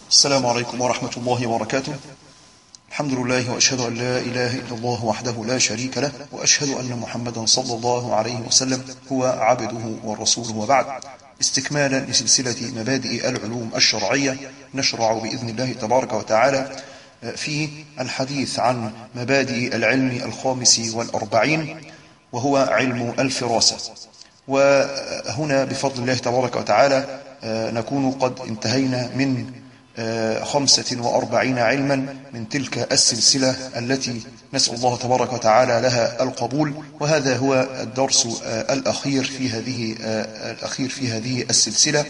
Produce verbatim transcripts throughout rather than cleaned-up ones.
السلام عليكم ورحمة الله وبركاته. الحمد لله، وأشهد أن لا إله إلا الله وحده لا شريك له، وأشهد أن محمدا صلى الله عليه وسلم هو عبده ورسوله، وبعد. استكمالا لسلسلة مبادئ العلوم الشرعية، نشرع بإذن الله تبارك وتعالى في الحديث عن مبادئ العلم الخامس والأربعين، وهو علم الفراسة. وهنا بفضل الله تبارك وتعالى نكون قد انتهينا من خمسة وأربعين علما من تلك السلسلة التي نسأل الله تبارك وتعالى لها القبول. وهذا هو الدرس الأخير في هذه الأخير في هذه السلسلة،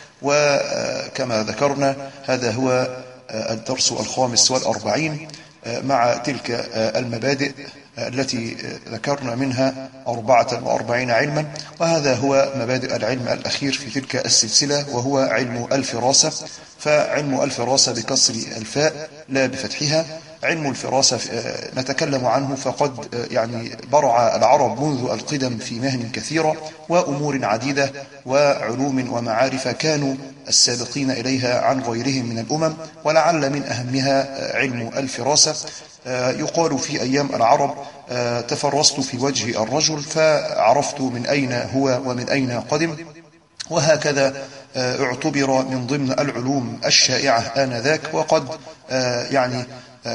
وكما ذكرنا هذا هو الدرس الخامس والأربعين مع تلك المبادئ التي ذكرنا منها أربعة وأربعين علما. وهذا هو مبادئ العلم الأخير في تلك السلسلة، وهو علم الفراسة. فعلم الفراسة بكسر الفاء لا بفتحها. علم الفراسة نتكلم عنه، فقد يعني برع العرب منذ القدم في مهن كثيرة وأمور عديدة وعلوم ومعارف كانوا السابقين إليها عن غيرهم من الأمم، ولعل من أهمها علم الفراسة. يقال في أيام العرب: تفرست في وجه الرجل فعرفت من أين هو ومن أين قدم. وهكذا اعتبر من ضمن العلوم الشائعة آنذاك، وقد يعني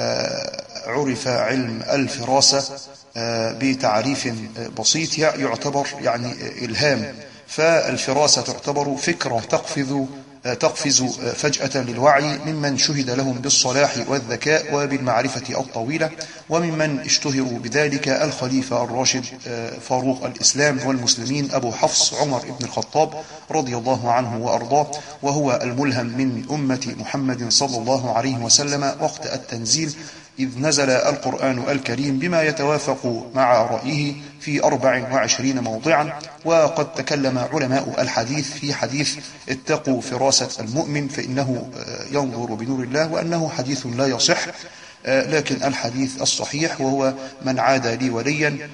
عرف علم الفراسة بتعريف بسيط يعتبر يعني إلهام. فالفراسة تعتبر فكرة تقفز تقفز فجأة للوعي ممن شهد لهم بالصلاح والذكاء وبالمعرفة الطويلة، وممن اشتهروا بذلك الخليفة الراشد فاروق الإسلام والمسلمين أبو حفص عمر بن الخطاب رضي الله عنه وأرضاه، وهو الملهم من أمة محمد صلى الله عليه وسلم وقت التنزيل، إذ نزل القرآن الكريم بما يتوافق مع رأيه في أربع وعشرين موضعا. وقد تكلم علماء الحديث في حديث اتقوا فراسة المؤمن فإنه ينظر بنور الله، وأنه حديث لا يصح، لكن الحديث الصحيح وهو من عاد لي وليا،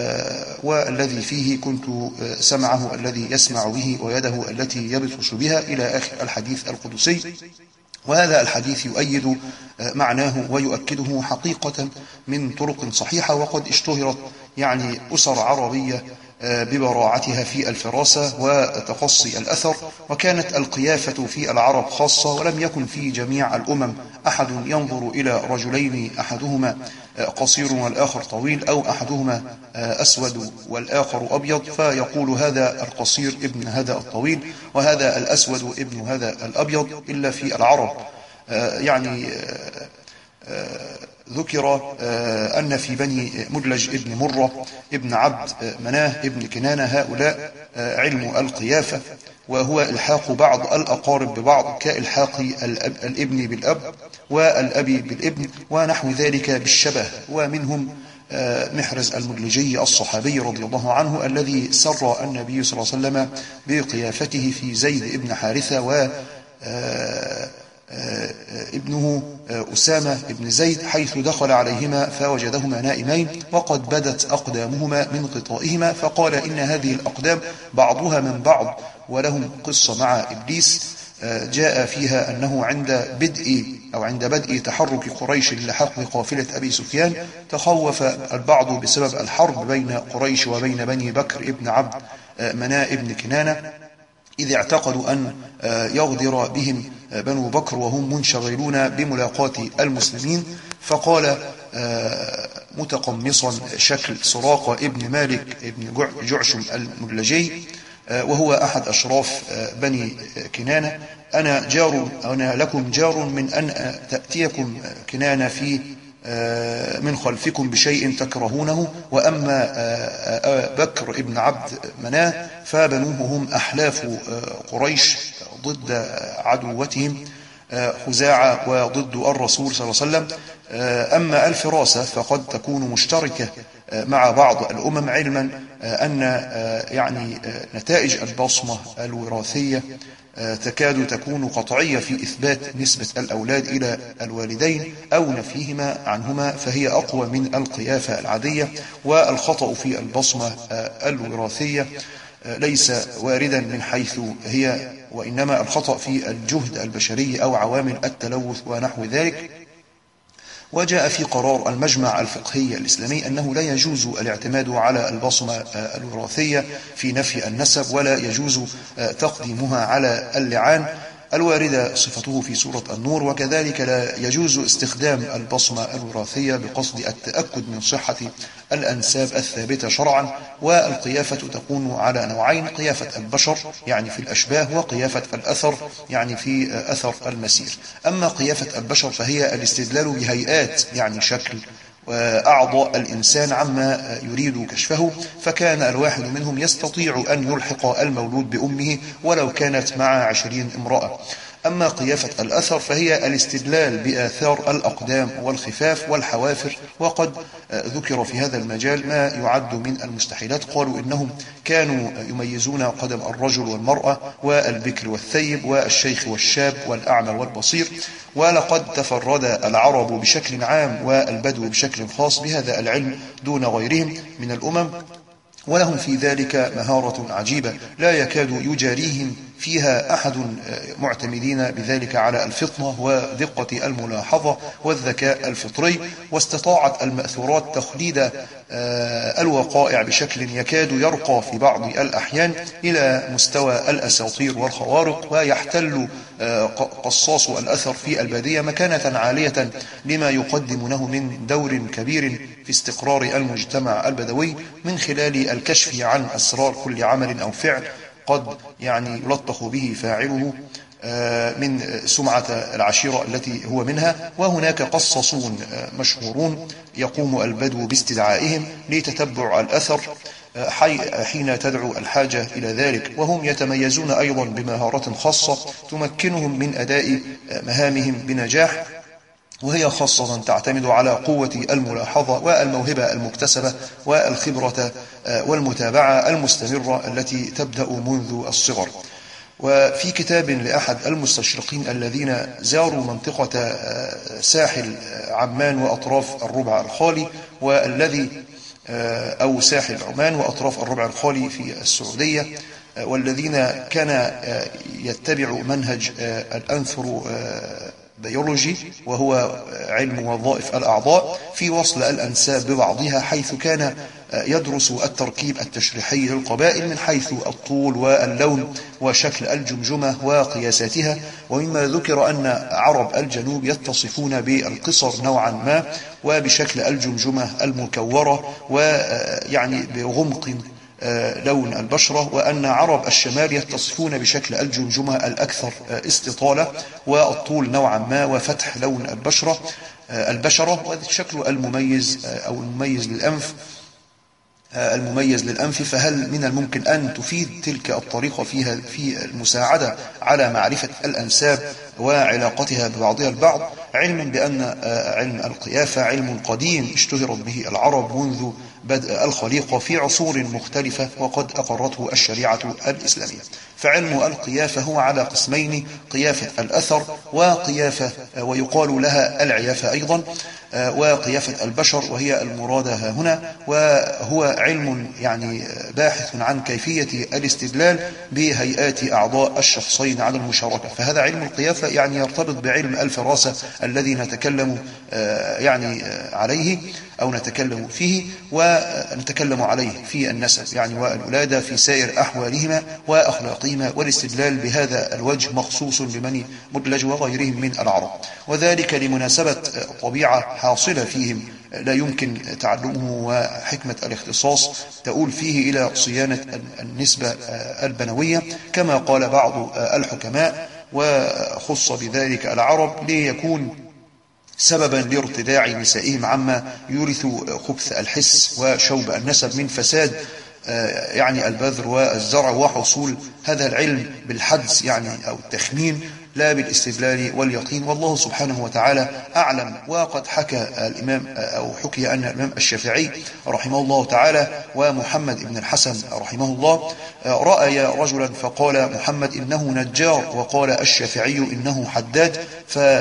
والذي فيه كنت سمعه الذي يسمع به ويده التي يبطش بها، إلى آخر الحديث القدسي. وهذا الحديث يؤيد معناه ويؤكده حقيقة من طرق صحيحة، وقد اشتهرت يعني أسر عربية ببراعتها في الفراسة وتقصي الأثر، وكانت القيافة في العرب خاصة، ولم يكن في جميع الأمم أحد ينظر إلى رجلين أحدهما قصير والآخر طويل، أو أحدهما أسود والآخر أبيض، فيقول هذا القصير ابن هذا الطويل، وهذا الأسود ابن هذا الأبيض، إلا في العرب. يعني ذكر أن في بني مدلج ابن مرة ابن عبد مناه ابن كنانة هؤلاء علم القيافة، وهو إلحاق بعض الأقارب ببعض كإلحاق الابن بالأب والأب بالابن ونحو ذلك بالشبه. ومنهم محرز المدلجي الصحابي رضي الله عنه، الذي سر النبي صلى الله عليه وسلم بقيافته في زيد ابن حارثة و ابنه أسامة ابن زيد، حيث دخل عليهما فوجدهما نائمين وقد بدت أقدامهما من غطائهما، فقال إن هذه الأقدام بعضها من بعض. ولهم قصة مع إبليس جاء فيها أنه عند بدء أو عند بدء تحرك قريش للحق بقافلة أبي سفيان تخوف البعض بسبب الحرب بين قريش وبين بني بكر ابن عبد مناه ابن كنانة، إذ اعتقدوا أن يغدر بهم بنو بكر وهم منشغلون بملاقاة المسلمين. فقال متقمصا شكل سراقة ابن مالك ابن جعشم المدلجي، وهو أحد أشراف بني كنانة: أنا جار أنا لكم جار من أن تأتيكم كنانة في من خلفكم بشيء تكرهونه، وأما بكر ابن عبد مناه فبنوه هم أحلاف قريش ضد عدوتهم خزاعة وضد الرسول صلى الله عليه وسلم. أما الفراسة فقد تكون مشتركة مع بعض الأمم، علما أن يعني نتائج البصمة الوراثية تكاد تكون قطعية في إثبات نسبة الأولاد إلى الوالدين أو نفيهما عنهما، فهي أقوى من القيافة العادية. والخطأ في البصمة الوراثية ليس واردا من حيث هي، وإنما الخطأ في الجهد البشري أو عوامل التلوث ونحو ذلك. وجاء في قرار المجمع الفقهي الإسلامي أنه لا يجوز الاعتماد على البصمة الوراثية في نفي النسب، ولا يجوز تقديمها على اللعان الواردة صفته في سورة النور، وكذلك لا يجوز استخدام البصمة الوراثية بقصد التأكد من صحة الأنساب الثابتة شرعا. والقيافة تكون على نوعين: قيافة البشر يعني في الأشباه، وقيافة الأثر يعني في أثر المسير. أما قيافة البشر فهي الاستدلال بهيئات يعني شكل أعضاء الإنسان عما يريد كشفه، فكان الواحد منهم يستطيع أن يلحق المولود بأمه ولو كانت مع عشرين امرأة. أما قيافة الأثر فهي الاستدلال بآثار الأقدام والخفاف والحوافر، وقد ذكر في هذا المجال ما يعد من المستحيلات. قالوا إنهم كانوا يميزون قدم الرجل والمرأة والبكر والثيب والشيخ والشاب والأعمى والبصير. ولقد تفرد العرب بشكل عام والبدو بشكل خاص بهذا العلم دون غيرهم من الأمم، ولهم في ذلك مهارة عجيبة لا يكاد يجاريهم فيها أحد، معتمدين بذلك على الفطنة ودقة الملاحظة والذكاء الفطري. واستطاعت المأثورات تخليد الوقائع بشكل يكاد يرقى في بعض الأحيان إلى مستوى الأساطير والخوارق، ويحتل قصاص الأثر في البادية مكانة عالية لما يقدمونه من دور كبير في استقرار المجتمع البدوي من خلال الكشف عن أسرار كل عمل أو فعل قد يعني يلطخ به فاعله من سمعة العشيرة التي هو منها. وهناك قصصون مشهورون يقوم البدو باستدعائهم لتتبع الأثر حين تدعو الحاجة إلى ذلك، وهم يتميزون أيضا بمهارات خاصة تمكنهم من أداء مهامهم بنجاح، وهي خاصة تعتمد على قوة الملاحظة والموهبة المكتسبة والخبرة والمتابعة المستمرة التي تبدأ منذ الصغر. وفي كتاب لأحد المستشرقين الذين زاروا منطقة ساحل عمان وأطراف الربع الخالي والذي أو ساحل عمان وأطراف الربع الخالي في السعودية، والذين كان يتبع منهج الأنثرو بيولوجي وهو علم وظائف الأعضاء في وصل الأنساب ببعضها، حيث كان يدرس التركيب التشريحي للقبائل من حيث الطول واللون وشكل الجمجمة وقياساتها. ومما ذكر أن عرب الجنوب يتصفون بالقصر نوعا ما وبشكل الجمجمة المكورة ويعني بغمق لون البشرة، وأن عرب الشمال يتصفون بشكل الجمجمة الأكثر استطالة والطول نوعا ما وفتح لون البشرة البشرة والشكل المميز أو المميز للأنف المميز للأنف. فهل من الممكن أن تفيد تلك الطريقة فيها في المساعدة على معرفة الأنساب وعلاقتها ببعضها البعض، علما بأن علم القيافة علم قديم اشتهرت به العرب منذ بدء الخليقة في عصور مختلفة وقد أقرته الشريعة الإسلامية. فعلم القيافة هو على قسمين: قيافة الأثر وقيافة ويقال لها العيافة أيضا، وقيافة البشر وهي المرادة هنا، وهو علم يعني باحث عن كيفية الاستدلال بهيئات أعضاء الشخصين على المشاركة. فهذا علم القيافة يعني يرتبط بعلم الفراسة الذي نتكلم يعني عليه أو نتكلم فيه ونتكلم عليه في النسب يعني والولادة في سائر أحوالهما وأخلاقهما، والاستدلال بهذا الوجه مخصوص ببني مدلج وغيرهم من العرب، وذلك لمناسبة طبيعة حاصلة فيهم لا يمكن تعلمه، وحكمة الاختصاص تؤول فيه إلى صيانة النسبة البنوية كما قال بعض الحكماء، وخص بذلك العرب ليكون سببا لارتداع نسائهم عما يورث خبث الحس وشوب النسب من فساد يعني البذر والزرع، وحصول هذا العلم بالحدس يعني أو التخمين لا بالاستدلال واليقين. والله سبحانه وتعالى أعلم. وقد حكى الإمام أو حكي أن الإمام الشافعي رحمه الله تعالى ومحمد بن الحسن رحمه الله رأي رجلا فقال محمد إنه نجار، وقال الشافعي إنه حداد،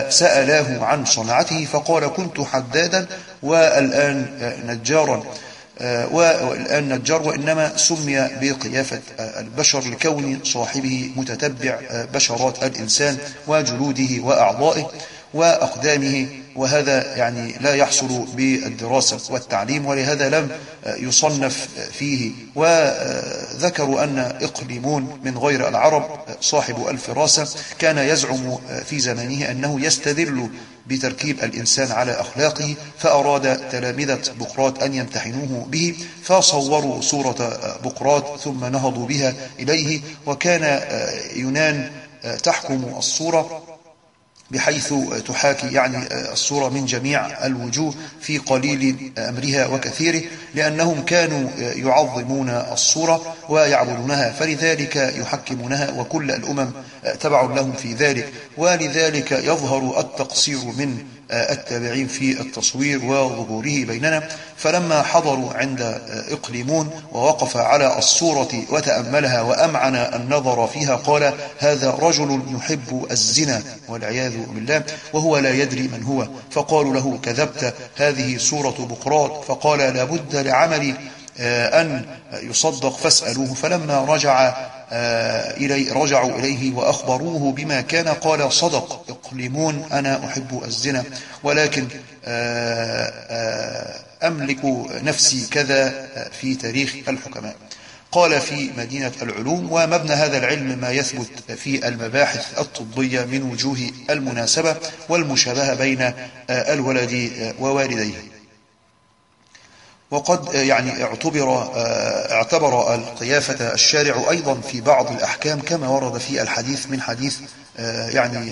فسألاه عن صنعته فقال كنت حدادا والآن نجارا. والآن نجار، وإنما سمي بقيافة البشر لكون صاحبه متتبع بشرات الإنسان وجلوده وأعضائه وأقدامه، وهذا يعني لا يحصل بالدراسة والتعليم، ولهذا لم يصنف فيه. وذكروا أن إقليمون من غير العرب صاحب الفراسة كان يزعم في زمانه أنه يستدل بتركيب الإنسان على أخلاقه، فأراد تلامذة بقراط أن يمتحنوه به، فصوروا صورة بقراط ثم نهضوا بها إليه، وكان يونان تحكم الصورة بحيث تحاكي يعني الصورة من جميع الوجوه في قليل أمرها وكثيره، لأنهم كانوا يعظمون الصورة ويعبدونها، فلذلك يحكمونها، وكل الأمم تبع لهم في ذلك. ولذلك يظهر التقصير من التابعين في التصوير وظهوره بيننا. فلما حضروا عند إقليمون ووقف على الصورة وتأملها وأمعن النظر فيها، قال: هذا رجل يحب الزنا والعياذ بالله وهو لا يدري من هو. فقالوا له: كذبت، هذه صورة بقراط. فقال: لابد لعملي أن يصدق فاسألوه. فلما رجع إلي رجعوا إليه وأخبروه بما كان، قال: صدق إقليمون، أنا أحب الزنا، ولكن أملك نفسي كذا في تاريخ الحكماء. قال: في مدينة العلوم. ومبنى هذا العلم ما يثبت في المباحث الطبية من وجوه المناسبة والمشابهة بين الولد ووالديه. وقد يعني اعتبر اعتبر القيافة الشارع أيضا في بعض الأحكام، كما ورد في الحديث من حديث يعني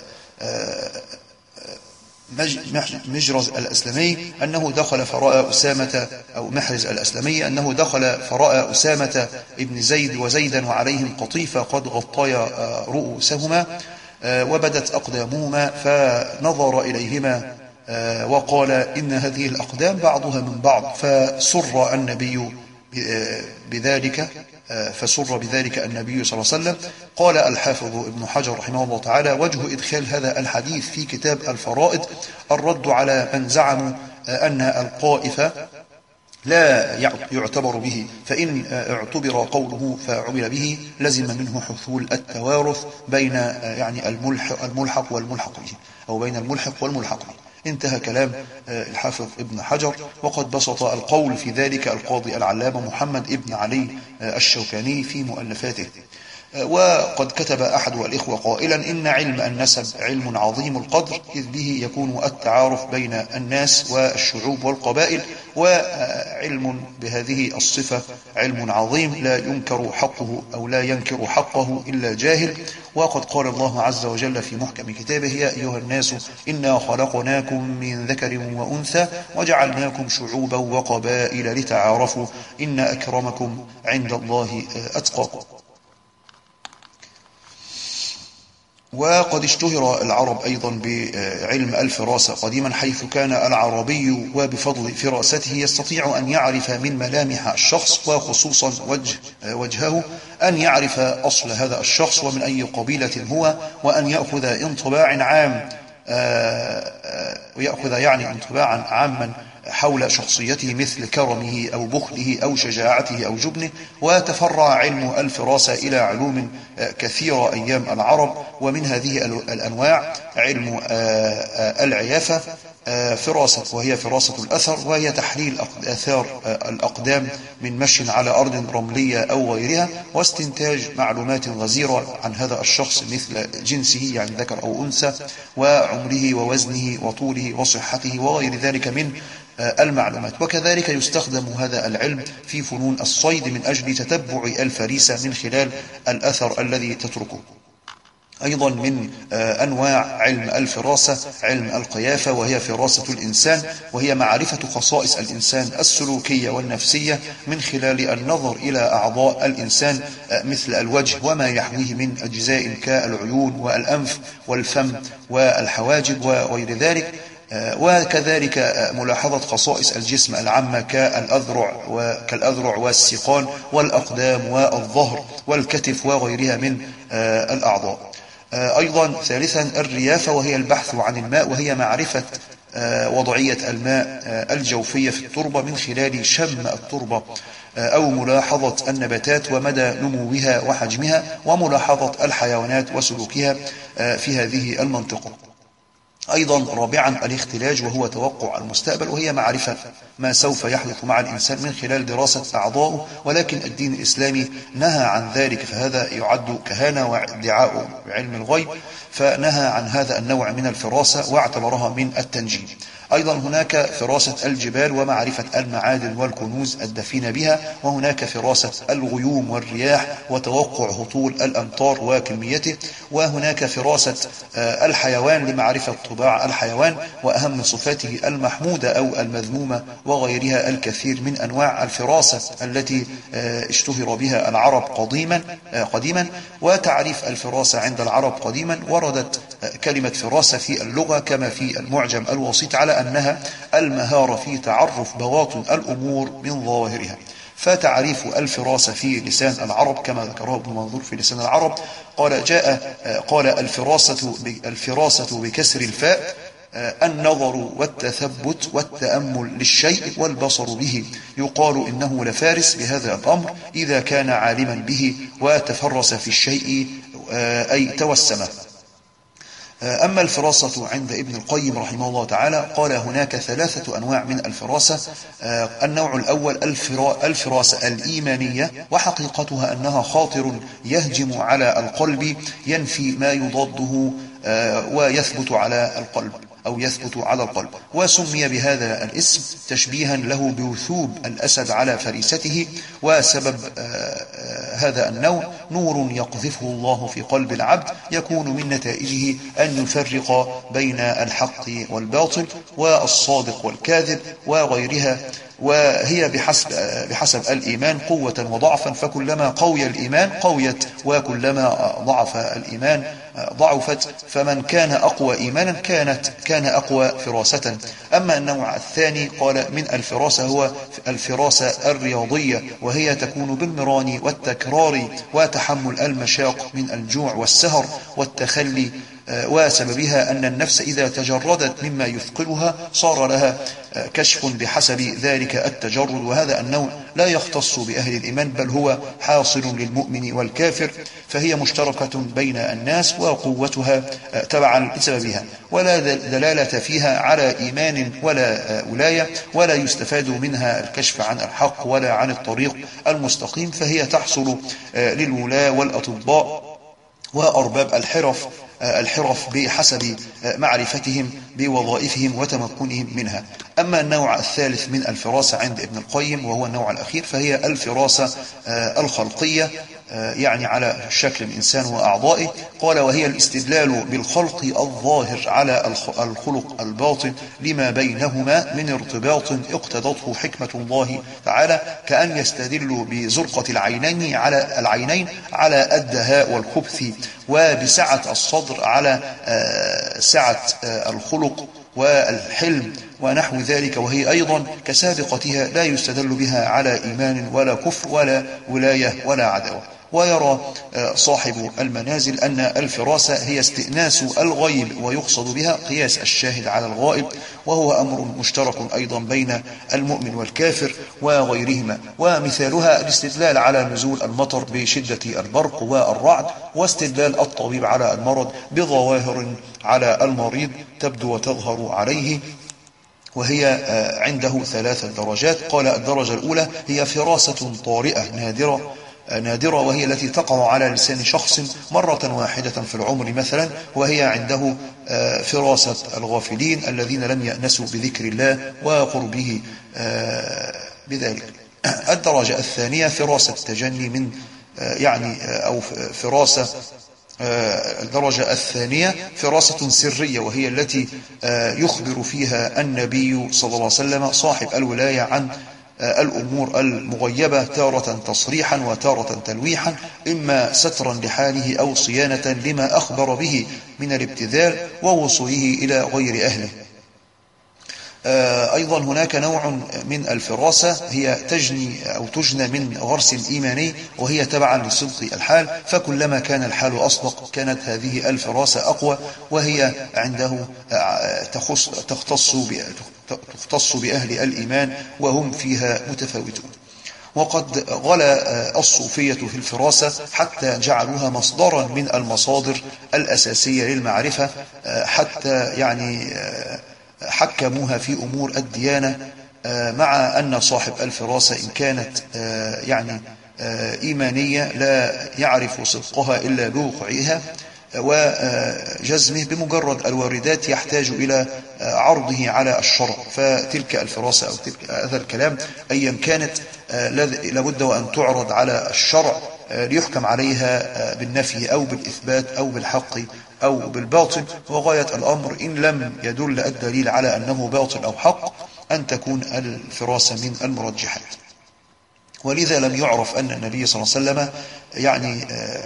مجرز الأسلمي أنه دخل فرأى أسامة، أو محرز الأسلمي أنه دخل فرأى أسامة ابن زيد وزيدا وعليهم قطيفة قد غطيا رؤوسهما وبدت أقدامهما، فنظر إليهما وقال: إن هذه الأقدام بعضها من بعض. فسر النبي بذلك فسر بذلك النبي صلى الله عليه وسلم. قال الحافظ ابن حجر رحمه الله تعالى: وجه إدخال هذا الحديث في كتاب الفرائض الرد على من زعموا أن القائف لا يعتبر به، فإن اعتبر قوله فعمل به لزم منه حصول التوارث بين يعني الملحق, الملحق والملحق به، أو بين الملحق والملحق به. انتهى كلام الحافظ ابن حجر. وقد بسط القول في ذلك القاضي العلامة محمد ابن علي الشوكاني في مؤلفاته. وقد كتب أحد الإخوة قائلا: إن علم النسب علم عظيم القدر، إذ به يكون التعارف بين الناس والشعوب والقبائل، وعلم بهذه الصفة علم عظيم لا ينكر حقه أو لا ينكر حقه إلا جاهل. وقد قال الله عز وجل في محكم كتابه: يا أيها الناس إنا خلقناكم من ذكر وأنثى وجعلناكم شعوبا وقبائل لتعارفوا إن أكرمكم عند الله أتقاكم. وقد اشتهر العرب أيضا بعلم الفراسة قديما، حيث كان العربي وبفضل فراسته يستطيع أن يعرف من ملامح الشخص وخصوصا وجه وجهه أن يعرف أصل هذا الشخص ومن أي قبيلة هو، وأن يأخذ انطباع عام ويأخذ يعني انطباعا عاما حول شخصيته، مثل كرمه أو بخله أو شجاعته أو جبنه. وتفرع علم الفراسة إلى علوم كثيرة أيام العرب، ومن هذه الأنواع علم العيافة فراسة، وهي فراسة الأثر، وهي تحليل آثار الأقدام من مشي على أرض رملية أو غيرها، واستنتاج معلومات غزيرة عن هذا الشخص، مثل جنسه يعني ذكر أو أنثى، وعمره ووزنه وطوله وصحته وغير ذلك من المعلومات. وكذلك يستخدم هذا العلم في فنون الصيد من أجل تتبع الفريسة من خلال الأثر الذي تتركه. أيضا من أنواع علم الفراسة علم القيافة، وهي فراسة الإنسان، وهي معرفة خصائص الإنسان السلوكية والنفسية من خلال النظر إلى أعضاء الإنسان، مثل الوجه وما يحويه من أجزاء كالعيون والأنف والفم والحواجب وغير ذلك، وكذلك ملاحظة خصائص الجسم العامة كالأذرع وكالأذرع والساقان والأقدام والظهر والكتف وغيرها من الأعضاء. أيضا ثالثا الريافة، وهي البحث عن الماء، وهي معرفة وضعية الماء الجوفية في التربة من خلال شم التربة أو ملاحظة النباتات ومدى نموها وحجمها، وملاحظة الحيوانات وسلوكها في هذه المنطقة. أيضا رابعا الاختلاج، وهو توقع المستقبل، وهي معرفة ما سوف يحدث مع الإنسان من خلال دراسة أعضائه، ولكن الدين الإسلامي نهى عن ذلك، فهذا يعد كهانة وادعاء بعلم الغيب، فنهى عن هذا النوع من الفراسة واعتبرها من التنجيم. أيضا هناك فراسة الجبال ومعرفة المعادن والكنوز الدفينة بها، وهناك فراسة الغيوم والرياح وتوقع هطول الأمطار وكميته، وهناك فراسة الحيوان لمعرفة طباع الحيوان وأهم صفاته المحمودة أو المذمومة، وغيرها الكثير من أنواع الفراسة التي اشتهر بها العرب قديما قديما وتعريف الفراسة عند العرب قديما وردت كلمة فراسة في اللغة كما في المعجم الوسيط على أنها المهارة في تعرف بواطن الأمور من ظواهرها. فتعريف الفراسة في لسان العرب كما ذكره ابن منظور في لسان العرب قال جاء قال الفراسة الفراسة بكسر الفاء النظر والتثبت والتأمل للشيء والبصر به، يقال إنه لفارس بهذا الأمر إذا كان عالما به وتفرس في الشيء أي توسمه. أما الفراسة عند ابن القيم رحمه الله تعالى قال هناك ثلاثة أنواع من الفراسة. النوع الأول الفراسة الإيمانية، وحقيقتها أنها خاطر يهجم على القلب ينفي ما يضاده ويثبت على القلب أو يثبت على القلب، وسمي بهذا الاسم تشبيها له بوثوب الأسد على فريسته. وسبب هذا النوع نور يقذفه الله في قلب العبد يكون من نتائجه أن يفرق بين الحق والباطل والصادق والكاذب وغيرها، وهي بحسب, بحسب الإيمان قوة وضعفا، فكلما قوي الإيمان قويت وكلما ضعف الإيمان ضعفت، فمن كان أقوى إيمانا كانت كان أقوى فراسة. أما النوع الثاني قال من الفراسة هو الفراسة الرياضية، وهي تكون بالمران والتكرار وتحمل المشاق من الجوع والسهر والتخلي، وسببها أن النفس إذا تجردت مما يثقلها صار لها كشف بحسب ذلك التجرد، وهذا النوع لا يختص بأهل الإيمان بل هو حاصل للمؤمن والكافر، فهي مشتركة بين الناس وقوتها تبعا لسببها، ولا دلالة فيها على إيمان ولا ولاية، ولا يستفاد منها الكشف عن الحق ولا عن الطريق المستقيم، فهي تحصل للولاة والأطباء وأرباب الحرف الحرف بحسب معرفتهم بوظائفهم وتمكنهم منها. أما النوع الثالث من الفراسة عند ابن القيم وهو النوع الأخير فهي الفراسة الخلقية، يعني على شكل الإنسان وأعضائه. قال وهي الاستدلال بالخلق الظاهر على الخلق الباطن لما بينهما من ارتباط اقتضته حكمة الله تعالى، كأن يستدل بزرقة العينين على العينين على الدهاء والخبث، وبسعة الصدر على سعة الخلق والحلم ونحو ذلك، وهي أيضا كسابقتها لا يستدل بها على إيمان ولا كفر ولا ولاية ولا عداوة. ويرى صاحب المنازل أن الفراسة هي استئناس الغيب ويقصد بها قياس الشاهد على الغائب، وهو أمر مشترك أيضا بين المؤمن والكافر وغيرهما، ومثالها الاستدلال على نزول المطر بشدة البرق والرعد، واستدلال الطبيب على المرض بظواهر على المريض تبدو وتظهر عليه، وهي عنده ثلاث درجات. قال الدرجة الأولى هي فراسة طارئة نادرة نادرة وهي التي تقع على لسان شخص مرة واحدة في العمر مثلا، وهي عنده فراسة الغافلين الذين لم يأنسوا بذكر الله وقربه بذلك. الدرجة الثانية فراسة التجني من يعني أو فراسة الدرجة الثانية فراسة سرية، وهي التي يخبر فيها النبي صلى الله عليه وسلم صاحب الولاية عن الأمور المغيبة تارة تصريحا وتارة تلويحا، إما سترا لحاله أو صيانة لما أخبر به من الابتذال ووصوله إلى غير أهله. أيضا هناك نوع من الفراسة هي تجني أو تجنى من غرس إيماني، وهي تبعا لصدق الحال، فكلما كان الحال أصدق كانت هذه الفراسة أقوى، وهي عنده تخص تختص تختص بأهل الإيمان وهم فيها متفاوتون. وقد غلا الصوفية في الفراسة حتى جعلوها مصدرا من المصادر الأساسية للمعرفة، حتى يعني حكموها في أمور الديانة، مع أن صاحب الفراسة إن كانت يعني إيمانية لا يعرف صدقها إلا بوقوعها وجزمه بمجرد الواردات، يحتاج إلى عرضه على الشرع. فتلك الفراسة أو تلك هذا الكلام أيا كانت لابد وأن تعرض على الشرع ليحكم عليها بالنفي أو بالإثبات أو بالحق أو بالباطل. وغاية الأمر إن لم يدل الدليل على أنه باطل أو حق أن تكون الفراسة من المرجحات. ولذا لم يعرف أن النبي صلى الله عليه وسلم يعني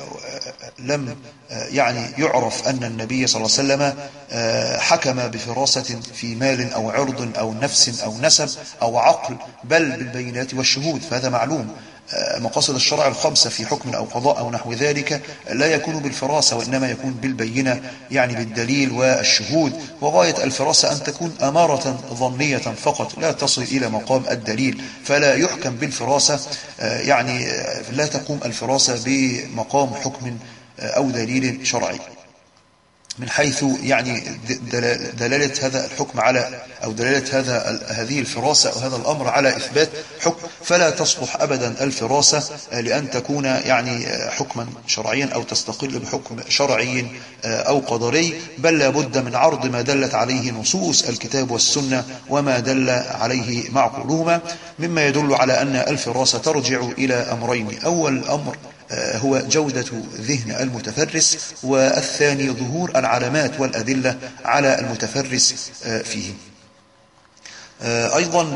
لم يعني يعرف أن النبي صلى الله عليه وسلم حكم بفراسة في مال أو عرض أو نفس أو نسب أو عقل، بل بالبينات والشهود. فهذا معلوم. مقاصد الشرع الخمسة في حكم أو قضاء أو نحو ذلك لا يكون بالفراسة، وإنما يكون بالبينة، يعني بالدليل والشهود. وغاية الفراسة أن تكون أمارة ظنية فقط، لا تصل إلى مقام الدليل، فلا يحكم بالفراسة، يعني لا تقوم الفراسة بمقام حكم أو دليل شرعي، من حيث يعني دلالة هذا الحكم على أو دلالة هذا هذه الفراسة أو هذا الأمر على إثبات حكم. فلا تصلح أبدا الفراسة لأن تكون يعني حكما شرعيا أو تستقل بحكم شرعي أو قدري، بل لابد من عرض ما دلت عليه نصوص الكتاب والسنة وما دل عليه معقولهما، مما يدل على أن الفراسة ترجع إلى أمرين. أول أمر هو جودة ذهن المتفرس، والثاني ظهور العلامات والأدلة على المتفرس فيه. أيضا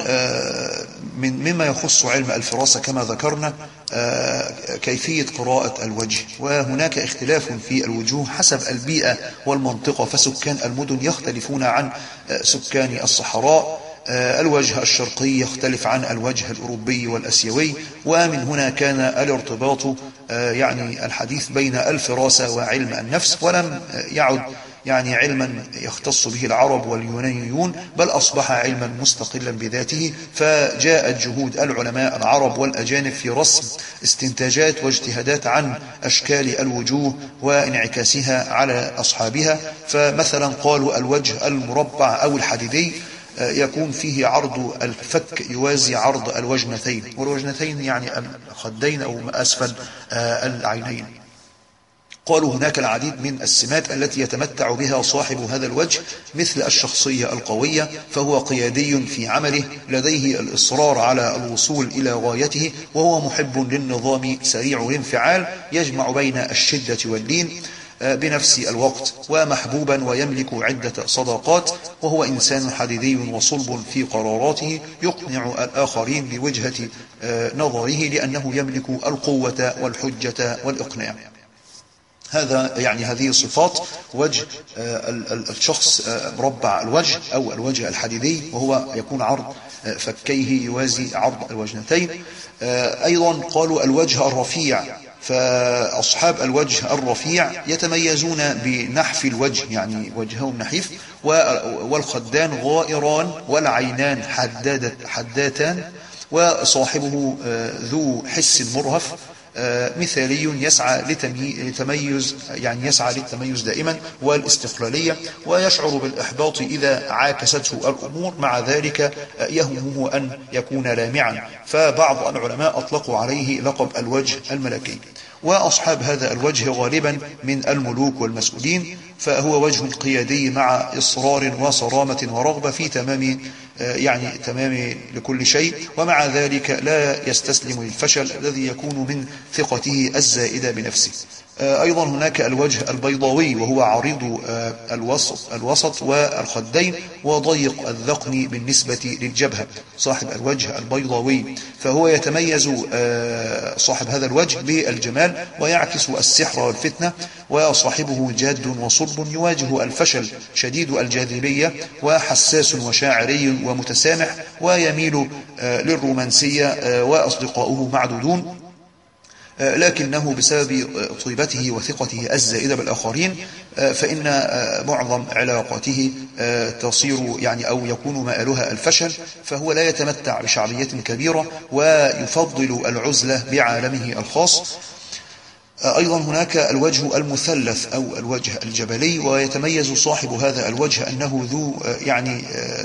مما يخص علم الفراسة كما ذكرنا كيفية قراءة الوجه، وهناك اختلاف في الوجوه حسب البيئة والمنطقة، فسكان المدن يختلفون عن سكان الصحراء. الوجه الشرقي يختلف عن الوجه الأوروبي والأسيوي، ومن هنا كان الارتباط يعني الحديث بين الفراسة وعلم النفس، ولم يعد يعني علما يختص به العرب واليونانيون، بل أصبح علما مستقلا بذاته. فجاءت جهود العلماء العرب والأجانب في رسم استنتاجات واجتهادات عن أشكال الوجوه وانعكاسها على أصحابها. فمثلا قالوا الوجه المربع أو الحديدي يكون فيه عرض الفك يوازي عرض الوجنتين، والوجنتين يعني الخدين أو أسفل العينين. قالوا هناك العديد من السمات التي يتمتع بها صاحب هذا الوجه، مثل الشخصية القوية، فهو قيادي في عمله، لديه الإصرار على الوصول إلى غايته، وهو محب للنظام، سريع الانفعال، يجمع بين الشدة واللين بنفس الوقت، ومحبوبا ويملك عدة صداقات، وهو إنسان حديدي وصلب في قراراته، يقنع الآخرين بوجهة نظره لأنه يملك القوة والحجة والإقناع. هذا يعني هذه صفات وجه الشخص مربع الوجه أو الوجه الحديدي، وهو يكون عرض فكيه يوازي عرض الوجنتين. أيضا قالوا الوجه الرفيع، فأصحاب الوجه الرفيع يتميزون بنحف الوجه، يعني وجههم نحيف، والخدان غائران، والعينان حداتان، وصاحبه ذو حس مرهف مثالي يسعى للتميز، يعني يسعى للتميز دائما والاستقلالية، ويشعر بالإحباط إذا عاكسته الأمور، مع ذلك يهمه أن يكون لامعا. فبعض العلماء أطلقوا عليه لقب الوجه الملكي. وأصحاب هذا الوجه غالبا من الملوك والمسؤولين، فهو وجه قيادي مع إصرار وصرامة ورغبة في تمام يعني تمام لكل شيء، ومع ذلك لا يستسلم للفشل الذي يكون من ثقته الزائدة بنفسه. أيضا هناك الوجه البيضاوي، وهو عريض الوسط, الوسط والخدين وضيق الذقن بالنسبة للجبهة. صاحب الوجه البيضاوي فهو يتميز صاحب هذا الوجه بالجمال ويعكس السحر والفتنة، وصاحبه جاد وصلب يواجه الفشل، شديد الجاذبية وحساس وشاعري ومتسامح، ويميل للرومانسية، وأصدقاؤه معدودون، لكنه بسبب طيبته وثقته الزائدة بالآخرين فإن معظم علاقاته تصير يعني أو يكون مآلها الفشل، فهو لا يتمتع بشعبية كبيرة ويفضل العزلة بعالمه الخاص. أيضا هناك الوجه المثلث أو الوجه الجبلي، ويتميز صاحب هذا الوجه أنه ذو يعني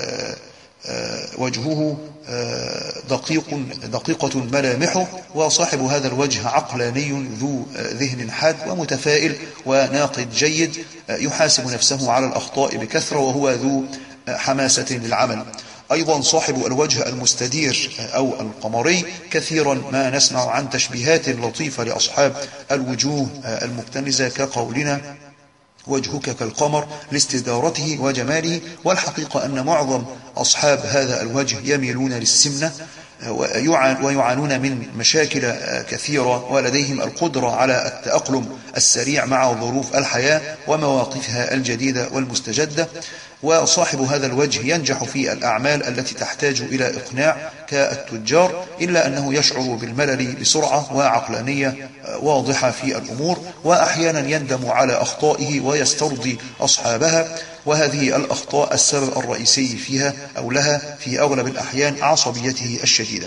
وجهه دقيق دقيقة ملامحه، وصاحب هذا الوجه عقلاني ذو ذهن حاد ومتفائل وناقد جيد، يحاسب نفسه على الأخطاء بكثرة، وهو ذو حماسة للعمل. أيضا صاحب الوجه المستدير أو القمري كثيرا ما نسمع عن تشبيهات لطيفة لأصحاب الوجوه المكتنزة كقولنا وجهك كالقمر لاستدارته وجماله، والحقيقة أن معظم أصحاب هذا الوجه يميلون للسمنة ويعانون من مشاكل كثيرة، ولديهم القدرة على التأقلم السريع مع ظروف الحياة ومواقفها الجديدة والمستجدة. وصاحب هذا الوجه ينجح في الأعمال التي تحتاج إلى إقناع كالتجار، إلا أنه يشعر بالملل بسرعة وعقلانية واضحة في الأمور، وأحيانا يندم على أخطائه ويسترضي أصحابها، وهذه الأخطاء السبب الرئيسي فيها أو لها في أغلب الأحيان عصبيته الشديدة.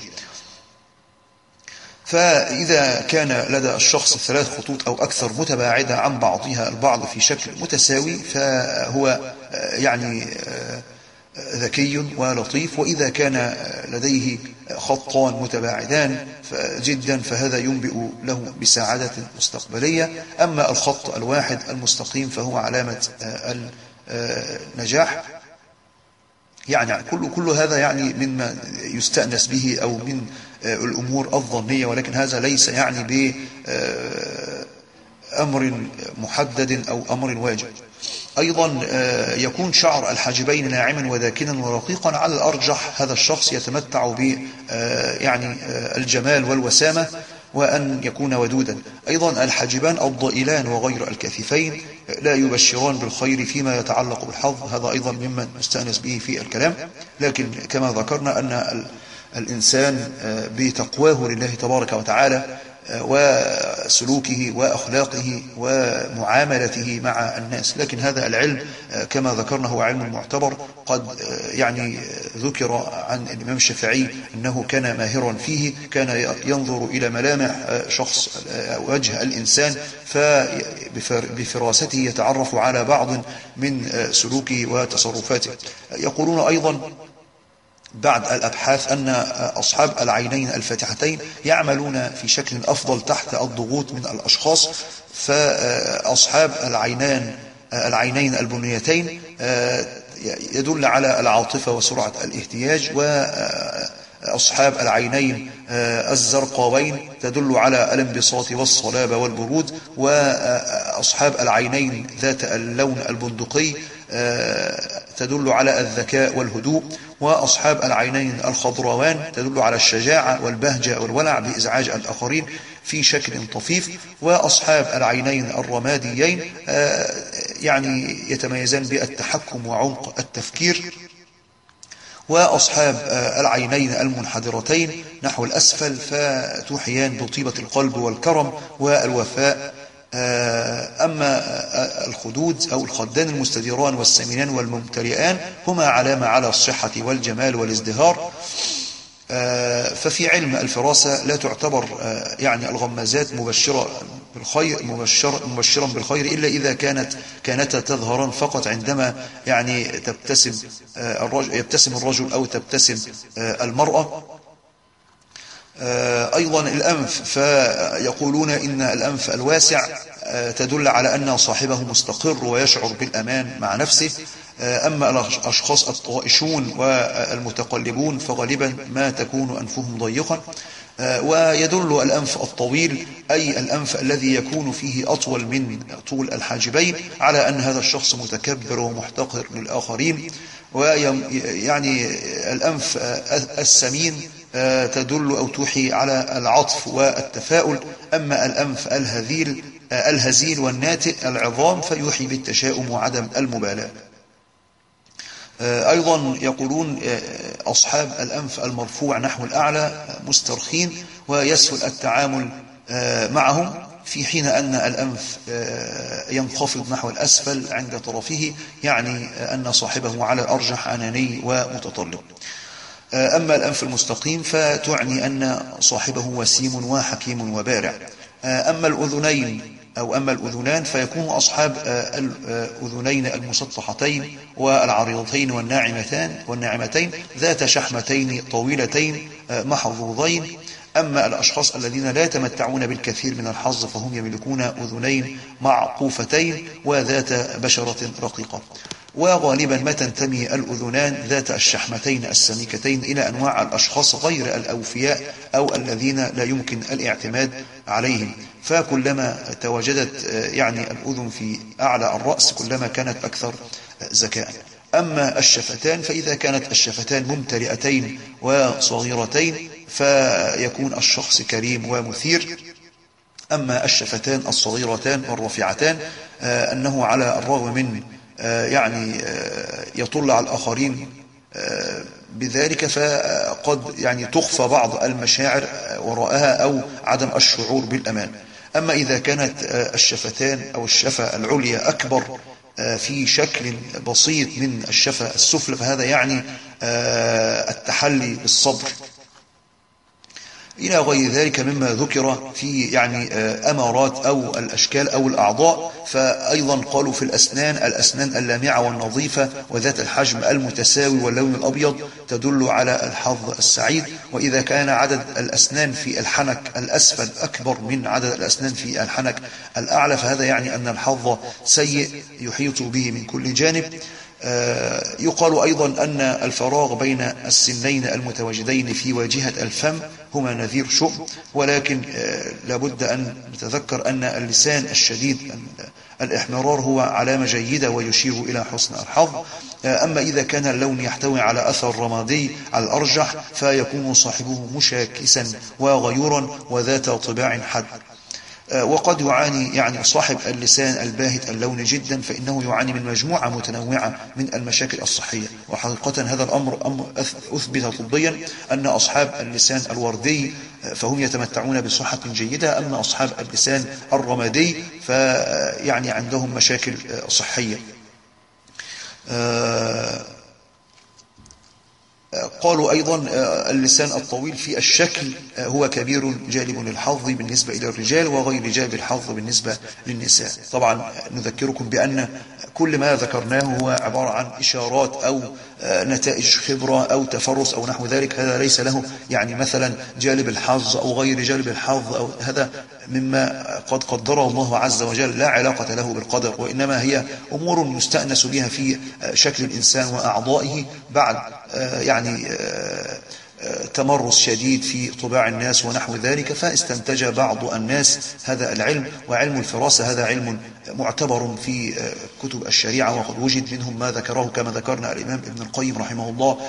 فإذا كان لدى الشخص ثلاث خطوط أو أكثر متباعدة عن بعضها البعض في شكل متساوي فهو يعني ذكي ولطيف، وإذا كان لديه خطان متباعدان جدا فهذا ينبئ له بسعادة مستقبلية. أما الخط الواحد المستقيم فهو علامة النجاح. يعني كل كل هذا يعني مما يستأنس به أو من الأمور الظنية، ولكن هذا ليس يعني بأمر محدد أو أمر واجب. أيضا يكون شعر الحاجبين ناعما وداكنا ورقيقا، على الأرجح هذا الشخص يتمتع ب يعني الجمال والوسامة وأن يكون ودودا. أيضا الحاجبان الضئيلان وغير الكثيفين لا يبشران بالخير فيما يتعلق بالحظ، هذا أيضا مما نستأنس به في الكلام. لكن كما ذكرنا أن الإنسان بتقواه لله تبارك وتعالى وسلوكه وأخلاقه ومعاملته مع الناس، لكن هذا العلم كما ذكرنا هو علم معتبر، قد يعني ذكر عن الإمام الشافعي أنه كان ماهرا فيه، كان ينظر إلى ملامح شخص وجه الإنسان فبفراسته يتعرف على بعض من سلوكه وتصرفاته. يقولون أيضا بعد الأبحاث أن أصحاب العينين الفاتحتين يعملون في شكل أفضل تحت الضغوط من الأشخاص، فأصحاب العينان العينين البنيتين يدل على العاطفة وسرعة الاهتياج، وأصحاب العينين الزرقاوين تدل على الانبساط والصلابة والبرود، وأصحاب العينين ذات اللون البندقي تدل على الذكاء والهدوء، وأصحاب العينين الخضروان تدل على الشجاعة والبهجة والولع بإزعاج الآخرين في شكل طفيف، وأصحاب العينين الرماديين يعني يتميزان بالتحكم وعمق التفكير، وأصحاب العينين المنحدرتين نحو الأسفل فتوحيان بطيبة القلب والكرم والوفاء. أما الخدود أو الخدان المستديران والسمينان والممتلئان هما علامة على الصحة والجمال والازدهار. ففي علم الفراسة لا تعتبر يعني الغمازات مبشرة بالخير مبشر مبشرا بالخير إلا إذا كانت كانتا تظهران فقط عندما يعني تبتسم الرجل يبتسم الرجل أو تبتسم المرأة. أيضا الأنف، فيقولون إن الأنف الواسع تدل على أن صاحبه مستقر ويشعر بالأمان مع نفسه. أما الأشخاص الطائشون والمتقلبون فغالبا ما تكون أنفهم ضيقا. ويدل الأنف الطويل أي الأنف الذي يكون فيه أطول من طول الحاجبين على أن هذا الشخص متكبر ومحتقر للآخرين. ويعني الأنف السمين تدل أو توحي على العطف والتفاؤل، أما الأنف الهذيل الهزيل والناتئ العظام فيوحي بالتشاؤم وعدم المبالاة. أيضا يقولون أصحاب الأنف المرفوع نحو الأعلى مسترخين ويسهل التعامل معهم، في حين أن الأنف ينخفض نحو الأسفل عند طرفه، يعني أن صاحبه على الأرجح أناني ومتطلب. أما الأنف المستقيم فتعني أن صاحبه وسيم وحكيم وبارع. أما الأذنين أو أما الأذنان فيكون أصحاب الأذنين المسطحتين والعريضتين والناعمتين والناعمتين ذات شحمتين طويلتين محظوظين. أما الأشخاص الذين لا يتمتعون بالكثير من الحظ فهم يملكون أذنين معقوفتين وذات بشرة رقيقة. وغالبا ما تنتمي الأذنان ذات الشحمتين السميكتين إلى أنواع الأشخاص غير الأوفياء أو الذين لا يمكن الاعتماد عليهم، فكلما تواجدت يعني الأذن في أعلى الرأس كلما كانت أكثر ذكاء. أما الشفتان فإذا كانت الشفتان ممتلئتين وصغيرتين فيكون الشخص كريم ومثير. أما الشفتان الصغيرتان والرفيعتان أنه على الرغم من يعني يطل على الآخرين بذلك فقد يعني تخفى بعض المشاعر وراءها أو عدم الشعور بالأمان. أما إذا كانت الشفتان أو الشفة العليا أكبر في شكل بسيط من الشفة السفلى فهذا يعني التحلي بالصبر إلى غير ذلك مما ذكر في يعني أمارات أو الأشكال أو الأعضاء. فأيضا قالوا في الأسنان الأسنان اللامعة والنظيفة وذات الحجم المتساوي واللون الأبيض تدل على الحظ السعيد. وإذا كان عدد الأسنان في الحنك الأسفل أكبر من عدد الأسنان في الحنك الأعلى فهذا يعني أن الحظ سيء يحيط به من كل جانب. يقال أيضا أن الفراغ بين السنين المتواجدين في واجهة الفم هما نذير شؤم، ولكن لابد أن نتذكر أن اللسان الشديد الإحمرار هو علامة جيدة ويشير إلى حسن الحظ. أما إذا كان اللون يحتوي على أثر رمادي على الأرجح فيكون صاحبه مشاكسا وغيورا وذات طباع حاد. وقد يعاني يعني صاحب اللسان الباهت اللون جدا فإنه يعاني من مجموعة متنوعة من المشاكل الصحية. وحقيقة هذا الأمر أمر أثبت طبيا أن أصحاب اللسان الوردي فهم يتمتعون بصحة جيدة، أما أصحاب اللسان الرمادي فيعني عندهم مشاكل صحية. قالوا أيضا اللسان الطويل في الشكل هو كبير جالب للحظ بالنسبة إلى الرجال وغير جالب الحظ بالنسبة للنساء. طبعا نذكركم بأن كل ما ذكرناه هو عبارة عن إشارات أو نتائج خبرة أو تفرس أو نحو ذلك، هذا ليس له يعني مثلا جالب الحظ أو غير جالب الحظ، أو هذا مما قد قدره الله عز وجل لا علاقة له بالقدر، وإنما هي أمور يستأنس بها في شكل الإنسان وأعضائه بعد يعني تمرس شديد في طباع الناس ونحو ذلك، فاستنتج بعض الناس هذا العلم. وعلم الفراسة هذا علم معتبر في كتب الشريعة، وقد وجد منهم ما ذكره كما ذكرنا الإمام ابن القيم رحمه الله،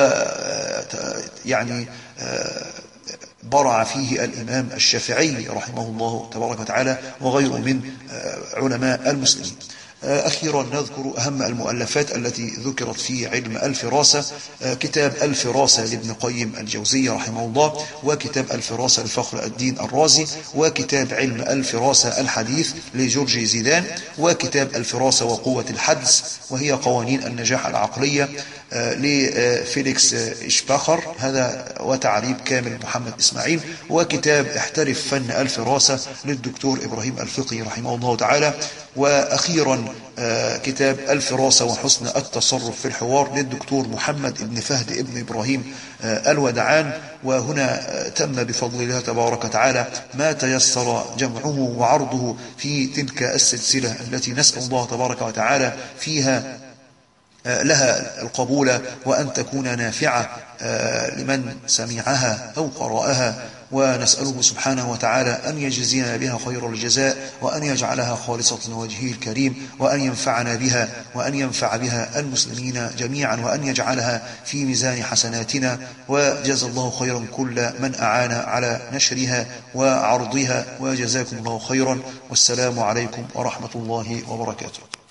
ويعني برع فيه الإمام الشافعي رحمه الله تبارك وتعالى وغيره من علماء المسلمين. أخيرا نذكر أهم المؤلفات التي ذكرت في علم الفراسة: كتاب الفراسة لابن قيم الجوزية رحمه الله، وكتاب الفراسة لفخر الدين الرازي، وكتاب علم الفراسة الحديث لجورج زيدان، وكتاب الفراسة وقوة الحدس وهي قوانين النجاح العقلية لفيليكس إشباخر هذا وتعريب كامل محمد إسماعيل، وكتاب احترف فن الفراسة للدكتور إبراهيم الفقي رحمه الله تعالى، وأخيرا كتاب الفراسة وحسن التصرف في الحوار للدكتور محمد ابن فهد ابن إبراهيم الودعان. وهنا تم بفضل الله تبارك وتعالى ما تيسر جمعه وعرضه في تلك السلسلة التي نسأل الله تبارك وتعالى فيها لها القبول وأن تكون نافعة لمن سمعها أو قرأها، ونسأله سبحانه وتعالى أن يجزينا بها خير الجزاء، وأن يجعلها خالصة لوجهه الكريم، وأن ينفعنا بها وأن ينفع بها المسلمين جميعا، وأن يجعلها في ميزان حسناتنا. وجزا الله خيرا كل من أعان على نشرها وعرضها، وجزاكم الله خيرا، والسلام عليكم ورحمة الله وبركاته.